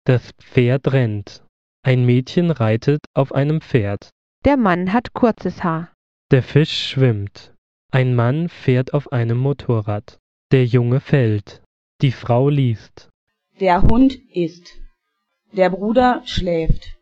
Das Pferd rennt. Ein Mädchen reitet auf einem Pferd. Der Mann hat kurzes Haar. Der Fisch schwimmt. Ein Mann fährt auf einem Motorrad. Der Junge fällt. Die Frau liest. Der Hund isst. Der Bruder schläft.